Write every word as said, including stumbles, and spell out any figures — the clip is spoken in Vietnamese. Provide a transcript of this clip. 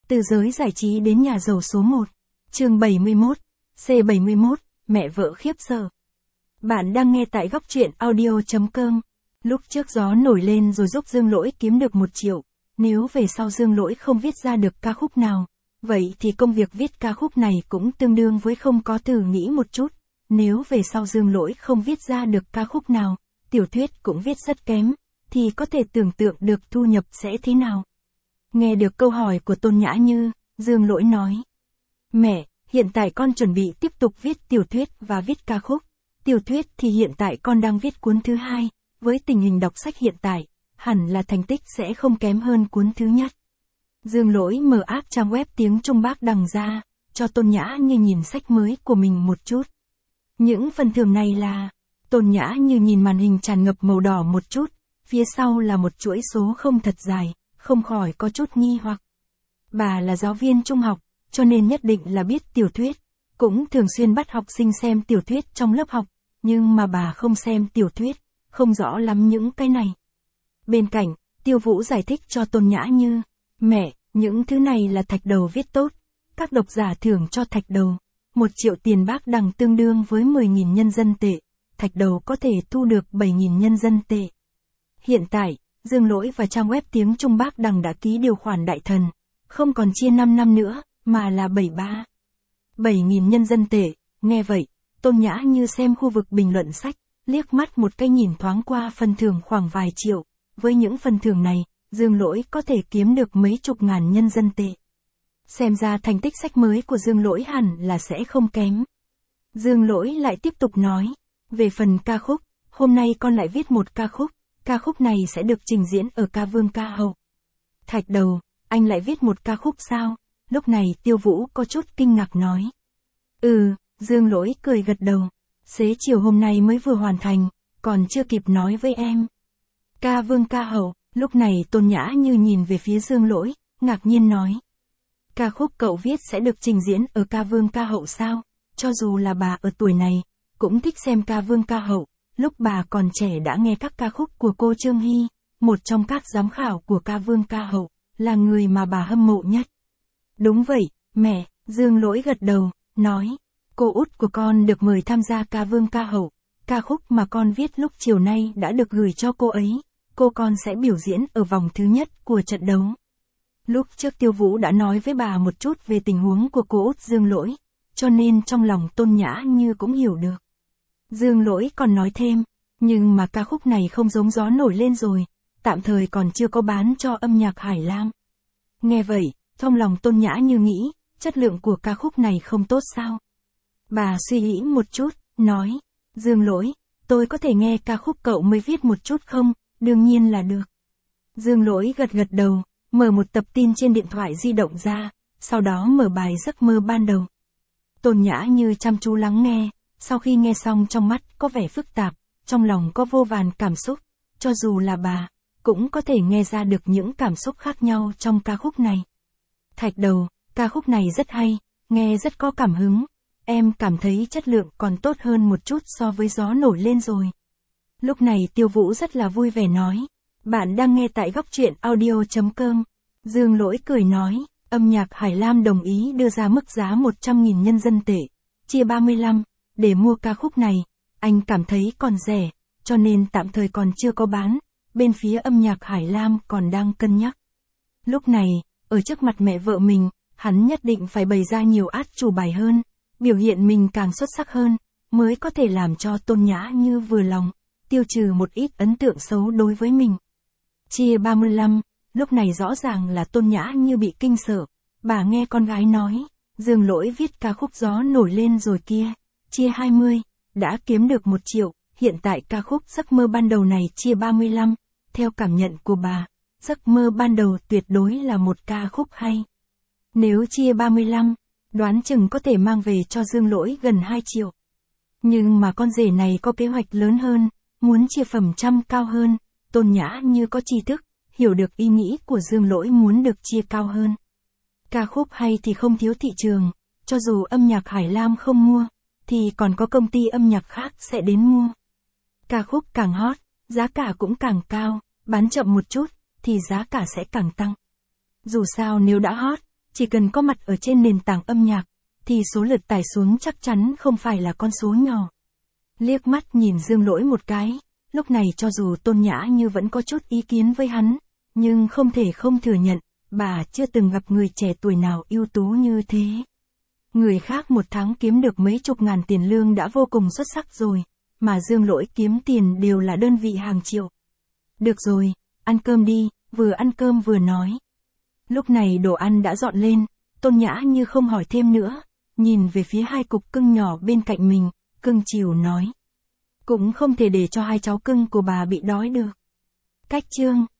Từ giới giải trí đến nhà giàu số một. Chương bảy mươi mốt. C bảy mươi mốt, mẹ vợ khiếp sợ. Bạn đang nghe tại góc truyện audio chấm com. Lúc trước gió nổi lên rồi giúp Dương Lỗi kiếm được một triệu. Nếu về sau Dương Lỗi không viết ra được ca khúc nào, vậy thì công việc viết ca khúc này cũng tương đương với không có. Thử nghĩ một chút. Nếu về sau Dương Lỗi không viết ra được ca khúc nào, tiểu thuyết cũng viết rất kém, thì có thể tưởng tượng được thu nhập sẽ thế nào. Nghe được câu hỏi của Tôn Nhã Như, Dương Lỗi nói: Mẹ, hiện tại con chuẩn bị tiếp tục viết tiểu thuyết và viết ca khúc. Tiểu thuyết thì hiện tại con đang viết cuốn thứ hai, với tình hình đọc sách hiện tại, hẳn là thành tích sẽ không kém hơn cuốn thứ nhất. Dương Lỗi mở app trang web tiếng Trung Bác Đằng ra, cho Tôn Nhã Như nhìn sách mới của mình một chút. Những phần thưởng này là... Tôn Nhã Như nhìn màn hình tràn ngập màu đỏ một chút, phía sau là một chuỗi số không thật dài, không khỏi có chút nghi hoặc. Bà là giáo viên trung học, cho nên nhất định là biết tiểu thuyết, cũng thường xuyên bắt học sinh xem tiểu thuyết trong lớp học, nhưng mà bà không xem tiểu thuyết, không rõ lắm những cái này. Bên cạnh, Tiêu Vũ giải thích cho Tôn Nhã Như: Mẹ, những thứ này là thạch đầu viết tốt, các độc giả thưởng cho thạch đầu. Một triệu tiền Bác Đằng tương đương với mười nghìn nhân dân tệ, thạch đầu có thể thu được bảy nghìn nhân dân tệ. Hiện tại, Dương Lỗi và trang web tiếng Trung Bác Đằng đã ký điều khoản đại thần, không còn chia năm năm nữa, mà là bảy ba. bảy nghìn nhân dân tệ, nghe vậy, Tôn Nhã Như xem khu vực bình luận sách, liếc mắt một cái nhìn thoáng qua phần thưởng khoảng vài triệu, với những phần thưởng này, Dương Lỗi có thể kiếm được mấy chục ngàn nhân dân tệ. Xem ra thành tích sách mới của Dương Lỗi hẳn là sẽ không kém. Dương Lỗi lại tiếp tục nói, về phần ca khúc, hôm nay con lại viết một ca khúc, ca khúc này sẽ được trình diễn ở ca vương ca hậu. Thạch đầu, anh lại viết một ca khúc sao? Lúc này Tiêu Vũ có chút kinh ngạc nói. Ừ, Dương Lỗi cười gật đầu. Xế chiều hôm nay mới vừa hoàn thành, còn chưa kịp nói với em. Ca vương ca hậu, lúc này Tôn Nhã Như nhìn về phía Dương Lỗi, ngạc nhiên nói. Ca khúc cậu viết sẽ được trình diễn ở ca vương ca hậu sao? Cho dù là bà ở tuổi này, cũng thích xem ca vương ca hậu. Lúc bà còn trẻ đã nghe các ca khúc của cô Trương Hy, một trong các giám khảo của ca vương ca hậu, là người mà bà hâm mộ nhất. Đúng vậy, mẹ, Dương Lỗi gật đầu, nói, cô út của con được mời tham gia ca vương ca hậu, ca khúc mà con viết lúc chiều nay đã được gửi cho cô ấy, cô con sẽ biểu diễn ở vòng thứ nhất của trận đấu. Lúc trước Tiêu Vũ đã nói với bà một chút về tình huống của cô út Dương Lỗi, cho nên trong lòng Tôn Nhã Như cũng hiểu được. Dương Lỗi còn nói thêm, nhưng mà ca khúc này không giống gió nổi lên rồi, tạm thời còn chưa có bán cho âm nhạc Hải Lam. Nghe vậy, trong lòng Tôn Nhã Như nghĩ, chất lượng của ca khúc này không tốt sao? Bà suy nghĩ một chút, nói, Dương Lỗi, tôi có thể nghe ca khúc cậu mới viết một chút không? Đương nhiên là được. Dương Lỗi gật gật đầu, mở một tập tin trên điện thoại di động ra, sau đó mở bài Giấc mơ ban đầu. Tôn Nhã Như chăm chú lắng nghe, sau khi nghe xong trong mắt có vẻ phức tạp, trong lòng có vô vàn cảm xúc, cho dù là bà, cũng có thể nghe ra được những cảm xúc khác nhau trong ca khúc này. Thạch đầu, ca khúc này rất hay, nghe rất có cảm hứng, em cảm thấy chất lượng còn tốt hơn một chút so với gió nổi lên rồi. Lúc này Tiêu Vũ rất là vui vẻ nói, bạn đang nghe tại góc truyện audio chấm com. Dương Lỗi cười nói, âm nhạc Hải Lam đồng ý đưa ra mức giá một trăm nghìn nhân dân tệ, chia ba mươi lăm, để mua ca khúc này, anh cảm thấy còn rẻ, cho nên tạm thời còn chưa có bán, bên phía âm nhạc Hải Lam còn đang cân nhắc. Lúc này, ở trước mặt mẹ vợ mình, hắn nhất định phải bày ra nhiều át chủ bài hơn, biểu hiện mình càng xuất sắc hơn, mới có thể làm cho Tôn Nhã Như vừa lòng, tiêu trừ một ít ấn tượng xấu đối với mình. Chia ba mươi lăm, lúc này rõ ràng là Tôn Nhã Như bị kinh sợ, bà nghe con gái nói, Dương Lỗi viết ca khúc gió nổi lên rồi kia, chia hai mươi, đã kiếm được một triệu, hiện tại ca khúc Giấc mơ ban đầu này chia ba mươi lăm, theo cảm nhận của bà, Giấc mơ ban đầu tuyệt đối là một ca khúc hay. Nếu chia ba mươi lăm, đoán chừng có thể mang về cho Dương Lỗi gần hai triệu. Nhưng mà con rể này có kế hoạch lớn hơn, muốn chia phần trăm cao hơn, Tôn Nhã Như có tri thức, hiểu được ý nghĩ của Dương Lỗi muốn được chia cao hơn. Ca khúc hay thì không thiếu thị trường, cho dù âm nhạc Hải Lam không mua, thì còn có công ty âm nhạc khác sẽ đến mua. Ca khúc càng hot, giá cả cũng càng cao, bán chậm một chút, thì giá cả sẽ càng tăng. Dù sao nếu đã hot, chỉ cần có mặt ở trên nền tảng âm nhạc, thì số lượt tải xuống chắc chắn không phải là con số nhỏ. Liếc mắt nhìn Dương Lỗi một cái, lúc này cho dù Tôn Nhã Như vẫn có chút ý kiến với hắn, nhưng không thể không thừa nhận, bà chưa từng gặp người trẻ tuổi nào ưu tú như thế. Người khác một tháng kiếm được mấy chục ngàn tiền lương đã vô cùng xuất sắc rồi, mà Dương Lỗi kiếm tiền đều là đơn vị hàng triệu. Được rồi, ăn cơm đi, vừa ăn cơm vừa nói. Lúc này đồ ăn đã dọn lên, Tôn Nhã Như không hỏi thêm nữa, nhìn về phía hai cục cưng nhỏ bên cạnh mình, cưng chiều nói. Cũng không thể để cho hai cháu cưng của bà bị đói được. Cách chương